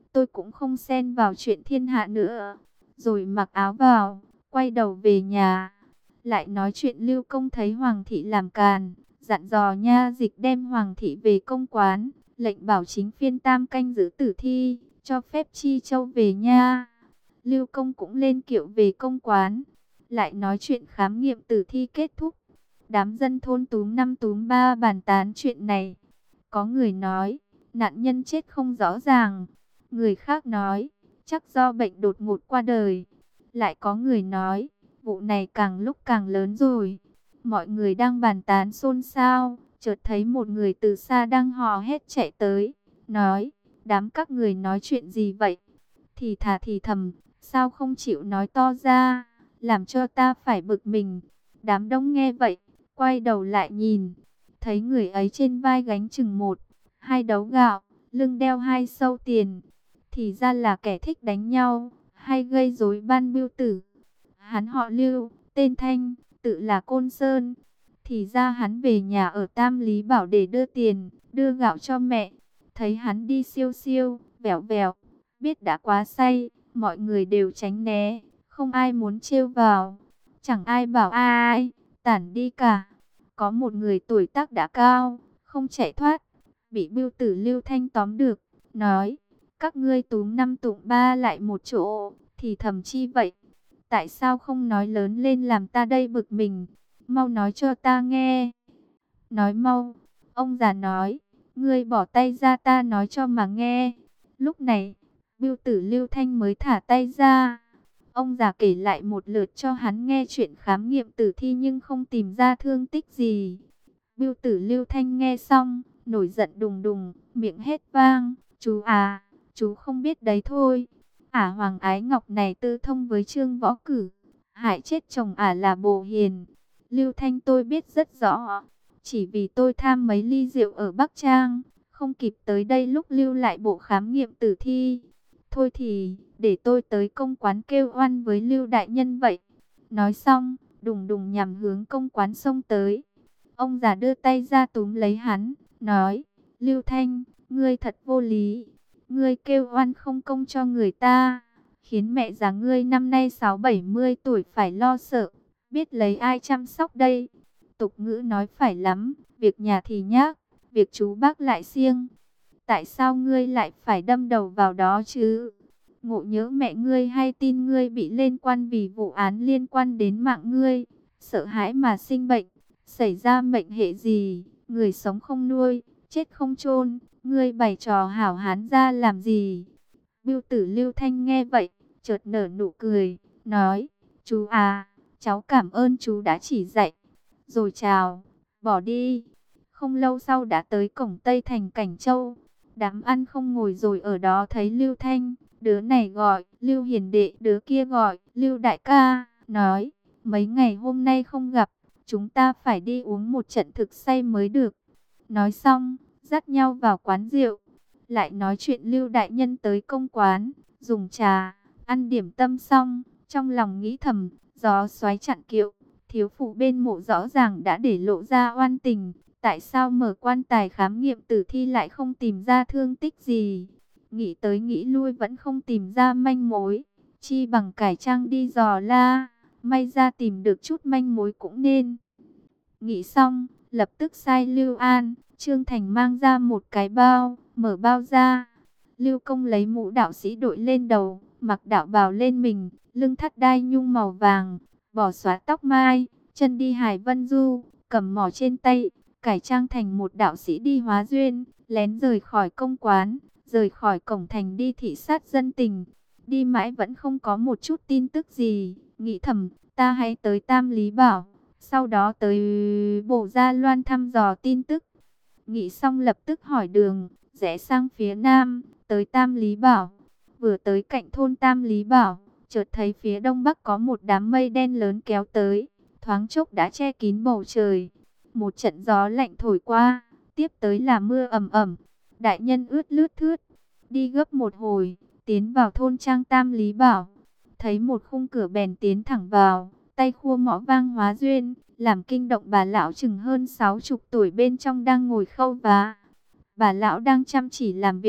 [SPEAKER 1] tôi cũng không xen vào chuyện thiên hạ nữa. Rồi mặc áo vào, quay đầu về nhà. Lại nói chuyện Lưu Công thấy Hoàng thị làm càn, dặn dò nha dịch đem Hoàng thị về công quán, lệnh bảo chính phiên tam canh giữ tử thi, cho phép chi châu về nha. Lưu Công cũng lên kiệu về công quán. Lại nói chuyện khám nghiệm tử thi kết thúc. Đám dân thôn túm năm túm ba bàn tán chuyện này. Có người nói, nạn nhân chết không rõ ràng. Người khác nói, chắc do bệnh đột ngột qua đời. Lại có người nói, vụ này càng lúc càng lớn rồi. Mọi người đang bàn tán xôn xao, chợt thấy một người từ xa đang hò hét chạy tới, nói, đám các người nói chuyện gì vậy? Thì thà thì thầm, sao không chịu nói to ra, làm cho ta phải bực mình. Đám đông nghe vậy, quay đầu lại nhìn, thấy người ấy trên vai gánh chừng một, hai đấu gạo, lưng đeo hai sâu tiền. Thì ra là kẻ thích đánh nhau, hay gây rối ban bưu tử. Hắn họ Lưu, tên Thanh, tự là Côn Sơn. Thì ra hắn về nhà ở Tam Lý Bảo để đưa tiền, đưa gạo cho mẹ. Thấy hắn đi siêu siêu, vẻo vẻo, biết đã quá say, mọi người đều tránh né, không ai muốn trêu vào. Chẳng ai bảo ai, tản đi cả. Có một người tuổi tác đã cao, không chạy thoát, bị bưu tử Lưu Thanh tóm được, nói, các ngươi túm năm tụng ba lại một chỗ, thì thầm chi vậy? Tại sao không nói lớn lên làm ta đây bực mình? Mau nói cho ta nghe. Nói mau. Ông già nói, ngươi bỏ tay ra ta nói cho mà nghe. Lúc này, bưu tử Lưu Thanh mới thả tay ra. Ông già kể lại một lượt cho hắn nghe chuyện khám nghiệm tử thi nhưng không tìm ra thương tích gì. Bưu tử Lưu Thanh nghe xong, nổi giận đùng đùng, miệng hét vang, chú à, chú không biết đấy thôi. Hoàng Ái Ngọc này tư thông với Trương Võ Cử, hại chết chồng là Bồ Hiền. Lưu Thanh tôi biết rất rõ, chỉ vì tôi tham mấy ly rượu ở Bắc Trang, không kịp tới đây lúc lưu lại bộ khám nghiệm tử thi. Thôi thì, để tôi tới công quán kêu oan với Lưu đại nhân vậy. Nói xong, đùng đùng nhằm hướng công quán xông tới. Ông già đưa tay ra túm lấy hắn, nói, Lưu Thanh, ngươi thật vô lý. Ngươi kêu oan không công cho người ta, khiến mẹ già ngươi năm nay 60-70 tuổi phải lo sợ, biết lấy ai chăm sóc đây. Tục ngữ nói phải lắm, việc nhà thì nhác, việc chú bác lại siêng. Tại sao ngươi lại phải đâm đầu vào đó chứ? Ngộ nhỡ mẹ ngươi hay tin ngươi bị lên quan vì vụ án liên quan đến mạng ngươi, sợ hãi mà sinh bệnh, xảy ra mệnh hệ gì, người sống không nuôi, chết không chôn, ngươi bày trò hảo hán ra làm gì? Bưu tử Lưu Thanh nghe vậy, chợt nở nụ cười, nói, chú à, cháu cảm ơn chú đã chỉ dạy. Rồi chào, bỏ đi. Không lâu sau đã tới cổng Tây thành Cảnh Châu. Đám ăn không ngồi rồi ở đó thấy Lưu Thanh, đứa này gọi Lưu Hiền đệ, đứa kia gọi Lưu Đại ca, nói, mấy ngày hôm nay không gặp, chúng ta phải đi uống một trận thực say mới được. Nói xong, dắt nhau vào quán rượu, lại nói chuyện Lưu đại nhân tới công quán, dùng trà, ăn điểm tâm xong, trong lòng nghĩ thầm, gió xoáy chặn kiệu, thiếu phụ bên mộ rõ ràng đã để lộ ra oan tình, tại sao mở quan tài khám nghiệm tử thi lại không tìm ra thương tích gì? Nghĩ tới nghĩ lui vẫn không tìm ra manh mối, chi bằng cải trang đi dò la, may ra tìm được chút manh mối cũng nên. Nghĩ xong, lập tức sai Lưu An, Trương Thành mang ra một cái bao, mở bao ra. Lưu Công lấy mũ đạo sĩ đội lên đầu, mặc đạo bào lên mình, lưng thắt đai nhung màu vàng, bỏ xóa tóc mai, chân đi hài vân du, cầm mỏ trên tay, cải trang thành một đạo sĩ đi hóa duyên, lén rời khỏi công quán, rời khỏi cổng thành đi thị sát dân tình. Đi mãi vẫn không có một chút tin tức gì, nghĩ thầm, ta hãy tới Tam Lý Bảo, sau đó tới Bổ Gia Loan thăm dò tin tức. Nghĩ xong lập tức hỏi đường, rẽ sang phía nam, tới Tam Lý Bảo. Vừa tới cạnh thôn Tam Lý Bảo, chợt thấy phía đông bắc có một đám mây đen lớn kéo tới, thoáng chốc đã che kín bầu trời. Một trận gió lạnh thổi qua, tiếp tới là mưa ầm ầm. Đại nhân ướt lướt thướt, đi gấp một hồi, tiến vào thôn trang Tam Lý Bảo. Thấy một khung cửa bèn tiến thẳng vào, tay khua mõ vang hóa duyên, làm kinh động bà lão chừng hơn 60 tuổi bên trong đang ngồi khâu vá. Bà lão đang chăm chỉ làm việc,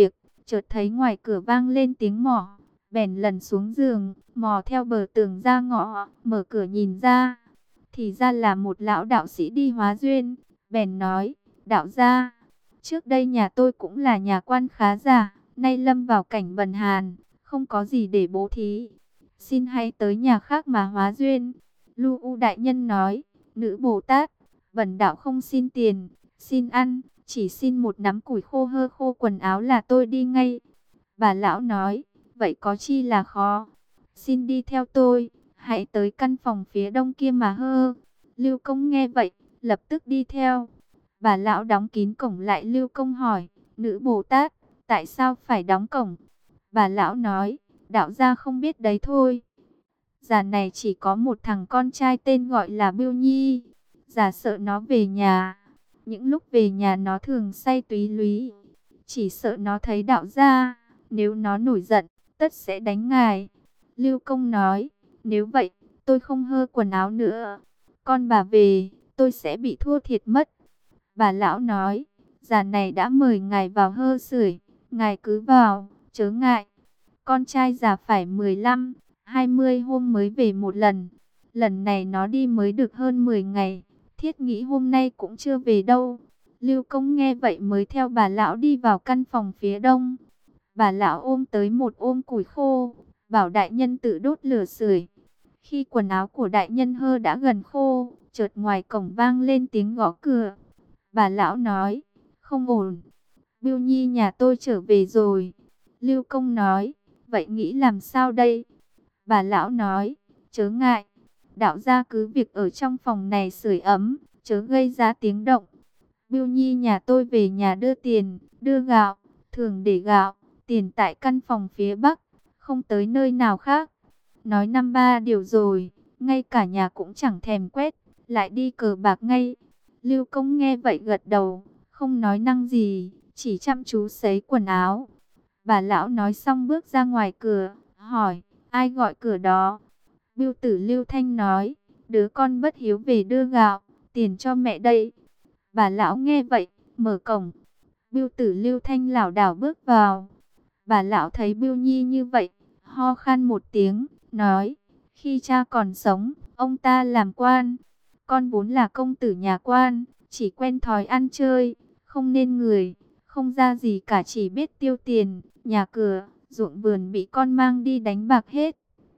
[SPEAKER 1] chợt thấy ngoài cửa vang lên tiếng mỏ, bèn lần xuống giường, mò theo bờ tường ra ngõ, mở cửa nhìn ra, thì ra là một lão đạo sĩ đi hóa duyên. Bèn nói, đạo gia, trước đây nhà tôi cũng là nhà quan khá giả, nay lâm vào cảnh bần hàn, không có gì để bố thí, xin hãy tới nhà khác mà hóa duyên. Lưu U đại nhân nói, nữ Bồ Tát, bần đạo không xin tiền, xin ăn, chỉ xin một nắm củi khô hơ khô quần áo là tôi đi ngay. Bà lão nói, vậy có chi là khó, xin đi theo tôi, hãy tới căn phòng phía đông kia mà hơ. Lưu Công nghe vậy, lập tức đi theo. Bà lão đóng kín cổng lại. Lưu Công hỏi, nữ Bồ Tát, tại sao phải đóng cổng? Bà lão nói, đạo gia không biết đấy thôi. Già này chỉ có một thằng con trai tên gọi là Bưu Nhi. Già sợ nó về nhà. Những lúc về nhà nó thường say túy lúy. Chỉ sợ nó thấy đạo gia, nếu nó nổi giận, tất sẽ đánh ngài. Lưu Công nói, nếu vậy, tôi không hơ quần áo nữa. Con bà về, tôi sẽ bị thua thiệt mất. Bà lão nói, già này đã mời ngài vào hơ sưởi, ngài cứ vào, chớ ngại. Con trai già phải 15, 20 hôm mới về một lần. Lần này nó đi mới được hơn 10 ngày, thiết nghĩ hôm nay cũng chưa về đâu. Lưu Công nghe vậy mới theo bà lão đi vào căn phòng phía đông. Bà lão ôm tới một ôm củi khô, bảo đại nhân tự đốt lửa sưởi. Khi quần áo của đại nhân hơ đã gần khô, chợt ngoài cổng vang lên tiếng gõ cửa. Bà lão nói, không ổn, Bưu Nhi nhà tôi trở về rồi. Lưu Công nói, vậy nghĩ làm sao đây? Bà lão nói, chớ ngại, đạo gia cứ việc ở trong phòng này sưởi ấm, chớ gây ra tiếng động. Bưu Nhi nhà tôi về nhà đưa tiền, đưa gạo, thường để gạo, tiền tại căn phòng phía bắc, không tới nơi nào khác. Nói năm ba điều rồi, ngay cả nhà cũng chẳng thèm quét, lại đi cờ bạc ngay. Lưu Công nghe vậy gật đầu, không nói năng gì, chỉ chăm chú sấy quần áo. Bà lão nói xong bước ra ngoài cửa, hỏi, ai gọi cửa đó? Bưu tử Lưu Thanh nói, đứa con bất hiếu về đưa gạo, tiền cho mẹ đây. Bà lão nghe vậy, mở cổng. Bưu tử Lưu Thanh lảo đảo bước vào. Bà lão thấy Bưu Nhi như vậy, ho khan một tiếng, nói, khi cha còn sống, ông ta làm quan. Con vốn là công tử nhà quan, chỉ quen thói ăn chơi, không nên người, không ra gì cả, chỉ biết tiêu tiền, nhà cửa, ruộng vườn bị con mang đi đánh bạc hết.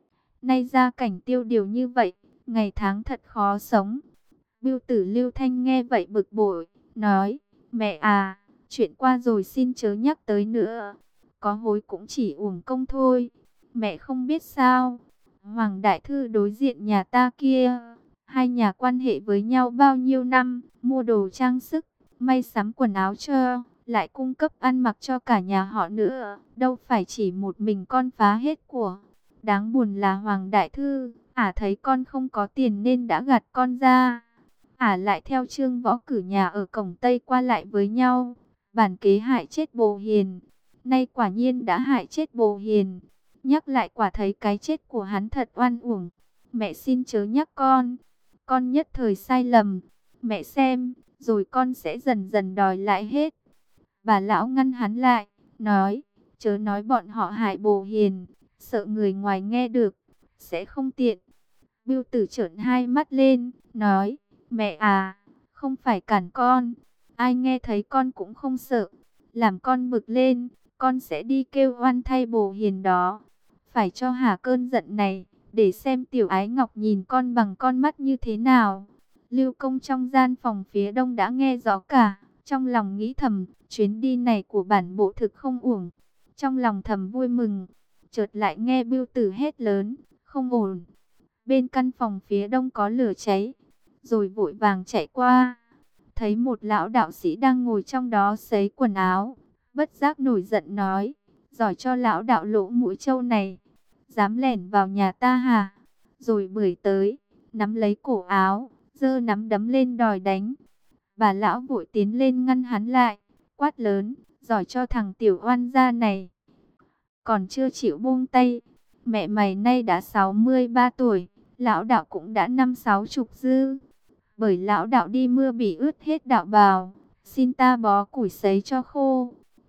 [SPEAKER 1] Nay gia cảnh tiêu điều như vậy, ngày tháng thật khó sống. Bưu tử Lưu Thanh nghe vậy bực bội, nói, mẹ à, chuyện qua rồi xin chớ nhắc tới nữa. Có hối cũng chỉ uổng công thôi. Mẹ không biết sao, Hoàng Đại Thư đối diện nhà ta kia, hai nhà quan hệ với nhau bao nhiêu năm, mua đồ trang sức, may sắm quần áo cho, lại cung cấp ăn mặc cho cả nhà họ nữa, đâu phải chỉ một mình con phá hết của. Đáng buồn là Hoàng Đại Thư, thấy con không có tiền nên đã gạt con ra. Lại theo Trương Võ cử nhà ở cổng Tây qua lại với nhau, bản kế hại chết bồ hiền. Nay quả nhiên đã hại chết bồ hiền. Nhắc lại quả thấy cái chết của hắn thật oan uổng. Mẹ xin chớ nhắc con nhất thời sai lầm. Mẹ xem, rồi con sẽ dần dần đòi lại hết. Bà lão ngăn hắn lại, nói, chớ nói bọn họ hại bồ hiền, sợ người ngoài nghe được, sẽ không tiện. Bưu tử trợn hai mắt lên, nói, mẹ à, không phải cản con, ai nghe thấy con cũng không sợ. Làm con bực lên, con sẽ đi kêu oan thay bồ hiền đó. Phải cho hả cơn giận này, để xem tiểu ái ngọc nhìn con bằng con mắt như thế nào. Lưu Công trong gian phòng phía đông đã nghe rõ cả, trong lòng nghĩ thầm, chuyến đi này của bản bộ thực không uổng. Trong lòng thầm vui mừng, chợt lại nghe Bưu tử hét lớn, không ổn. Bên căn phòng phía đông có lửa cháy, rồi vội vàng chạy qua. Thấy một lão đạo sĩ đang ngồi trong đó sấy quần áo, bất giác nổi giận nói, giỏi cho lão đạo lỗ mũi trâu này, dám lẻn vào nhà ta hả? Rồi bưởi tới, nắm lấy cổ áo, giơ nắm đấm lên đòi đánh. Bà lão vội tiến lên ngăn hắn lại, quát lớn, giỏi cho thằng tiểu oan gia này. Còn chưa chịu buông tay, mẹ mày nay đã 63 tuổi, lão đạo cũng đã 50-60 dư. Bởi lão đạo đi mưa bị ướt hết đạo bào, xin ta bó củi sấy cho khô.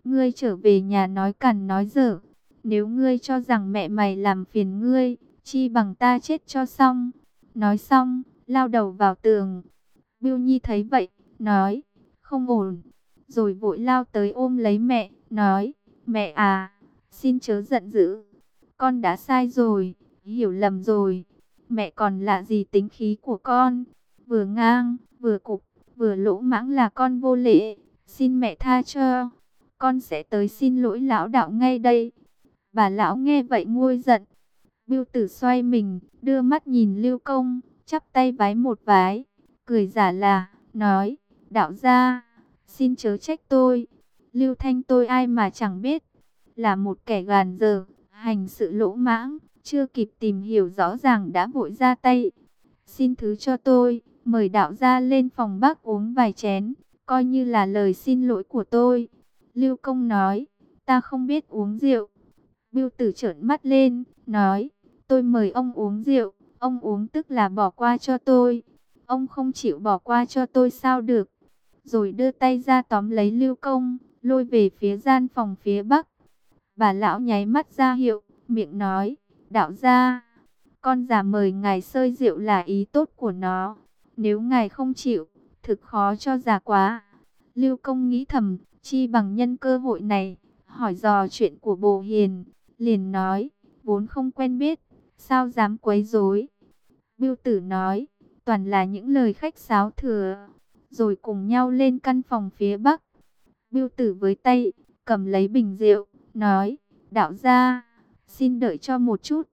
[SPEAKER 1] Ngươi trở về nhà nói cằn nói dở. Nếu ngươi cho rằng mẹ mày làm phiền ngươi, chi bằng ta chết cho xong. Nói xong, lao đầu vào tường. Bưu Nhi thấy vậy, nói, không ổn. Rồi vội lao tới ôm lấy mẹ, nói, mẹ à, xin chớ giận dữ. Con đã sai rồi, hiểu lầm rồi. Mẹ còn lạ gì tính khí của con. Vừa ngang, vừa cục, vừa lỗ mãng là con vô lễ. Xin mẹ tha cho. Con sẽ tới xin lỗi lão đạo ngay đây. Bà lão nghe vậy nguôi giận. Bưu Tử xoay mình, đưa mắt nhìn Lưu Công, chắp tay vái một vái, cười giả là, nói, đạo gia, xin chớ trách tôi. Lưu Thanh tôi ai mà chẳng biết, là một kẻ gàn dở, hành sự lỗ mãng, chưa kịp tìm hiểu rõ ràng đã vội ra tay. Xin thứ cho tôi, mời đạo gia lên phòng bác uống vài chén, coi như là lời xin lỗi của tôi. Lưu Công nói, ta không biết uống rượu. Bưu Tử trợn mắt lên, nói, tôi mời ông uống rượu, ông uống tức là bỏ qua cho tôi. Ông không chịu bỏ qua cho tôi sao được. Rồi đưa tay ra tóm lấy Lưu Công, lôi về phía gian phòng phía bắc. Bà lão nháy mắt ra hiệu, miệng nói, đạo gia, con già mời ngài xơi rượu là ý tốt của nó. Nếu ngài không chịu, thực khó cho già quá. Lưu Công nghĩ thầm, chi bằng nhân cơ hội này, hỏi dò chuyện của Bồ Hiền, liền nói, vốn không quen biết, sao dám quấy rối. Bưu Tử nói, toàn là những lời khách sáo thừa, rồi cùng nhau lên căn phòng phía bắc. Bưu Tử với tay, cầm lấy bình rượu, nói, đạo gia, xin đợi cho một chút.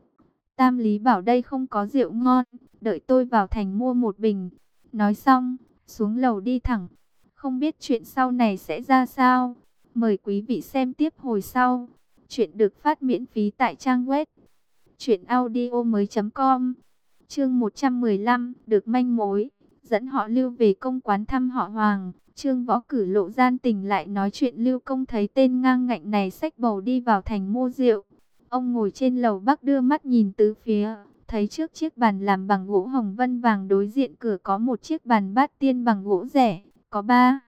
[SPEAKER 1] Tam Lý bảo đây không có rượu ngon, đợi tôi vào thành mua một bình. Nói xong, xuống lầu đi thẳng, không biết chuyện sau này sẽ ra sao. Mời quý vị xem tiếp hồi sau. Chuyện được phát miễn phí tại trang web truyệnaudiomoi.com. Chương 115, được manh mối, dẫn họ Lưu về công quán thăm họ Hoàng. Trương Võ Cử lộ gian tình lại nói chuyện Lưu Công thấy tên ngang ngạnh này xách bầu đi vào thành mua rượu. Ông ngồi trên lầu bắc đưa mắt nhìn tứ phía, thấy trước chiếc bàn làm bằng gỗ hồng vân vàng đối diện cửa có một chiếc bàn bát tiên bằng gỗ rẻ, có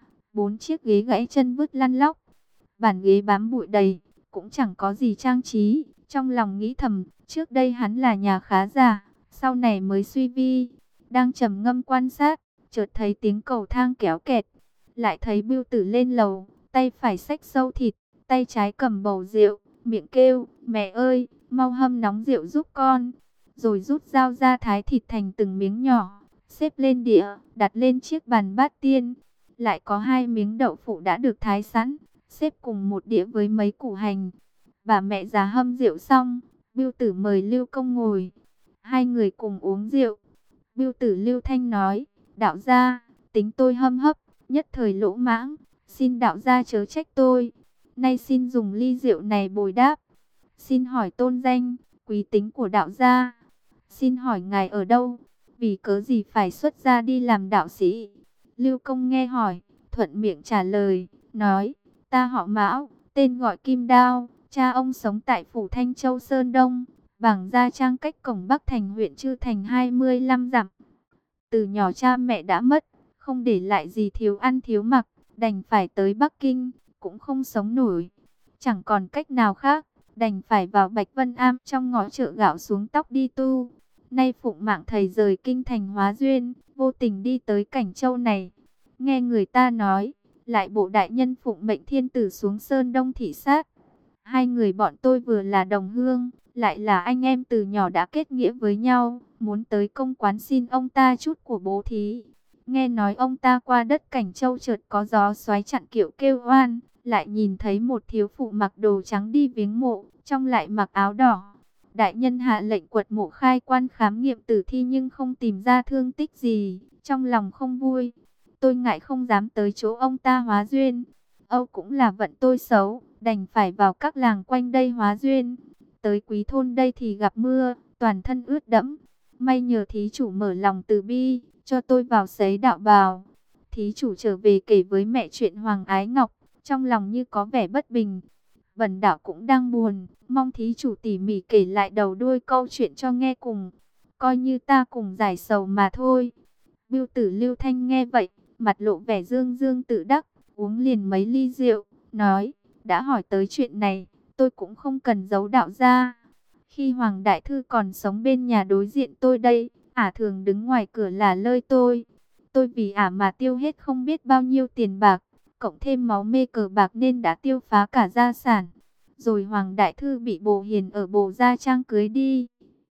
[SPEAKER 1] 4 chiếc ghế gãy chân vứt lăn lóc. Bàn ghế bám bụi đầy, cũng chẳng có gì trang trí. Trong lòng nghĩ thầm, trước đây hắn là nhà khá giả, sau này mới suy vi. Đang trầm ngâm quan sát, chợt thấy tiếng cầu thang kéo kẹt. Lại thấy Bưu Tử lên lầu, tay phải xách sâu thịt, tay trái cầm bầu rượu, miệng kêu, mẹ ơi, mau hâm nóng rượu giúp con. Rồi rút dao ra thái thịt thành từng miếng nhỏ, xếp lên đĩa, đặt lên chiếc bàn bát tiên. Lại có 2 miếng đậu phụ đã được thái sẵn, xếp cùng một đĩa với mấy củ hành. Bà mẹ già hâm rượu xong, Bưu Tử mời Lưu Công ngồi. Hai người cùng uống rượu. Bưu Tử Lưu Thanh nói, đạo gia, tính tôi hâm hấp, nhất thời lỗ mãng, xin đạo gia chớ trách tôi. Nay xin dùng ly rượu này bồi đáp. Xin hỏi tôn danh, quý tính của đạo gia. Xin hỏi ngài ở đâu? Vì cớ gì phải xuất gia đi làm đạo sĩ? Lưu Công nghe hỏi, thuận miệng trả lời, nói, ta họ Mão, tên gọi Kim Đao, cha ông sống tại phủ Thanh Châu Sơn Đông, bảng gia trang cách cổng Bắc thành huyện Chư Thành 25 dặm. Từ nhỏ cha mẹ đã mất, không để lại gì thiếu ăn thiếu mặc, đành phải tới Bắc Kinh, cũng không sống nổi. Chẳng còn cách nào khác, đành phải vào Bạch Vân Am trong ngõ chợ gạo xuống tóc đi tu. Nay phụng mạng thầy rời kinh thành Hóa Duyên, vô tình đi tới Cảnh Châu này. Nghe người ta nói, lại bộ đại nhân phụng mệnh thiên tử xuống Sơn Đông thị sát. Hai người bọn tôi vừa là đồng hương, lại là anh em từ nhỏ đã kết nghĩa với nhau, muốn tới công quán xin ông ta chút của bố thí. Nghe nói ông ta qua đất Cảnh Châu chợt có gió xoáy chặn kiệu kêu oan, lại nhìn thấy một thiếu phụ mặc đồ trắng đi viếng mộ, trong lại mặc áo đỏ. Đại nhân hạ lệnh quật mộ khai quan khám nghiệm tử thi nhưng không tìm ra thương tích gì, trong lòng không vui. Tôi ngại không dám tới chỗ ông ta hóa duyên. Âu cũng là vận tôi xấu, đành phải vào các làng quanh đây hóa duyên. Tới Quý thôn đây thì gặp mưa, toàn thân ướt đẫm. May nhờ thí chủ mở lòng từ bi, cho tôi vào sấy đạo bào. Thí chủ trở về kể với mẹ chuyện Hoàng Ái Ngọc, trong lòng như có vẻ bất bình. Bần đạo cũng đang buồn, mong thí chủ tỉ mỉ kể lại đầu đuôi câu chuyện cho nghe cùng, coi như ta cùng giải sầu mà thôi. Bưu Tử Lưu Thanh nghe vậy, mặt lộ vẻ dương dương tự đắc, uống liền mấy ly rượu, nói, đã hỏi tới chuyện này, tôi cũng không cần giấu đạo gia. Khi Hoàng Đại Thư còn sống bên nhà đối diện tôi đây, ả thường đứng ngoài cửa là lơi tôi. Tôi vì ả mà tiêu hết không biết bao nhiêu tiền bạc, cộng thêm máu mê cờ bạc nên đã tiêu phá cả gia sản. Rồi Hoàng Đại Thư bị Bồ Hiền ở Bồ Gia Trang cưới đi.